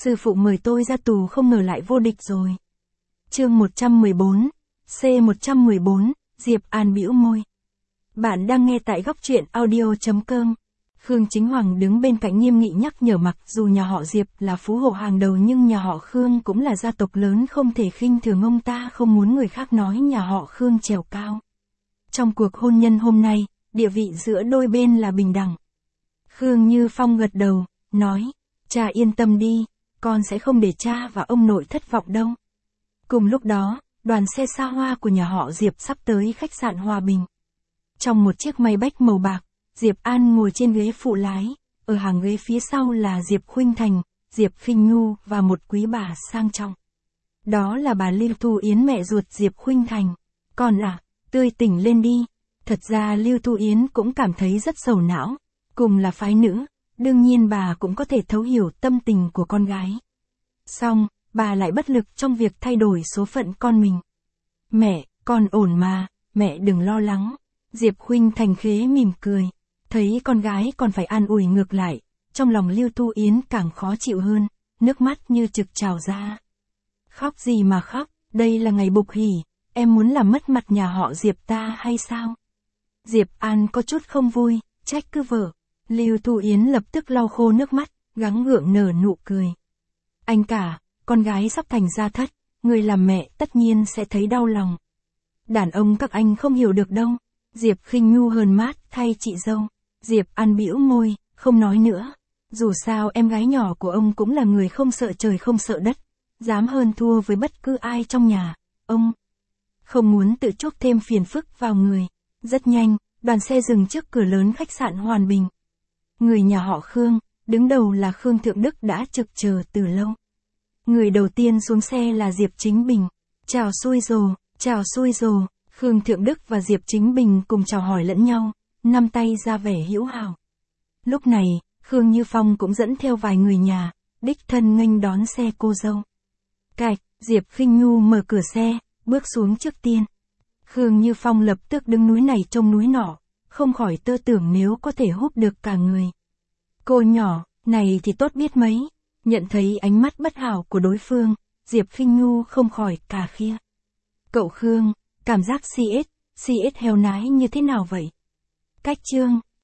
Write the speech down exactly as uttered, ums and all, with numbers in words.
Sư phụ mời tôi ra tù không ngờ lại vô địch rồi. Chương một trăm mười bốn, C một trăm mười bốn, Diệp An bĩu môi. Bạn đang nghe tại góc truyện audio chấm com. Khương Chính Hoàng đứng bên cạnh nghiêm nghị nhắc nhở, mặc dù nhà họ Diệp là phú hộ hàng đầu nhưng nhà họ Khương cũng là gia tộc lớn, không thể khinh thường ông ta không muốn người khác nói nhà họ Khương trèo cao. Trong cuộc hôn nhân hôm nay, địa vị giữa đôi bên là bình đẳng. Khương Như Phong gật đầu, nói, cha yên tâm đi, con sẽ không để cha và ông nội thất vọng đâu. Cùng lúc đó, đoàn xe xa hoa của nhà họ Diệp sắp tới khách sạn Hòa Bình. Trong một chiếc Maybach màu bạc, Diệp An ngồi trên ghế phụ lái, ở hàng ghế phía sau là Diệp Khuynh Thành, Diệp Khinh Nhu và một quý bà sang trọng. Đó là bà Lưu Thu Yến, mẹ ruột Diệp Khuynh Thành. Con à, tươi tỉnh lên đi. Thật ra Lưu Thu Yến cũng cảm thấy rất sầu não, cùng là phái nữ, đương nhiên bà cũng có thể thấu hiểu tâm tình của con gái. Song, bà lại bất lực trong việc thay đổi số phận con mình. Mẹ, con ổn mà, mẹ đừng lo lắng. Diệp Khuynh Thành khế mỉm cười. Thấy con gái còn phải an ủi ngược lại, trong lòng Lưu Thu Yến càng khó chịu hơn, nước mắt như trực trào ra. Khóc gì mà khóc, đây là ngày bục hỉ, em muốn làm mất mặt nhà họ Diệp ta hay sao? Diệp An có chút không vui, trách cứ vợ. Lưu Thu Yến lập tức lau khô nước mắt, gắng gượng nở nụ cười. Anh cả, con gái sắp thành gia thất, người làm mẹ tất nhiên sẽ thấy đau lòng. Đàn ông các anh không hiểu được đâu. Diệp Khinh Nhu hờn mát thay chị dâu. Diệp An bĩu môi, không nói nữa. Dù sao em gái nhỏ của ông cũng là người không sợ trời không sợ đất, dám hơn thua với bất cứ ai trong nhà. Ông không muốn tự chuốc thêm phiền phức vào người. Rất nhanh, đoàn xe dừng trước cửa lớn khách sạn Hoàn Bình. Người nhà họ Khương, đứng đầu là Khương Thượng Đức đã trực chờ từ lâu. Người đầu tiên xuống xe là Diệp Chính Bình. Chào xui rồ, chào xui rồ. Khương Thượng Đức và Diệp Chính Bình cùng chào hỏi lẫn nhau, nắm tay ra vẻ hữu hảo. Lúc này, Khương Như Phong cũng dẫn theo vài người nhà, đích thân nghênh đón xe cô dâu. Cạch, Diệp Khinh Nhu mở cửa xe, bước xuống trước tiên. Khương Như Phong lập tức đứng núi này trông núi nọ, không khỏi tơ tưởng nếu có thể hút được cả người. Cô nhỏ, này thì tốt biết mấy. Nhận thấy ánh mắt bất hảo của đối phương, Diệp Khinh Nhu không khỏi cà khịa. Cậu Khương, cảm giác xê ét, xê ét heo nái như thế nào vậy? Cách chương,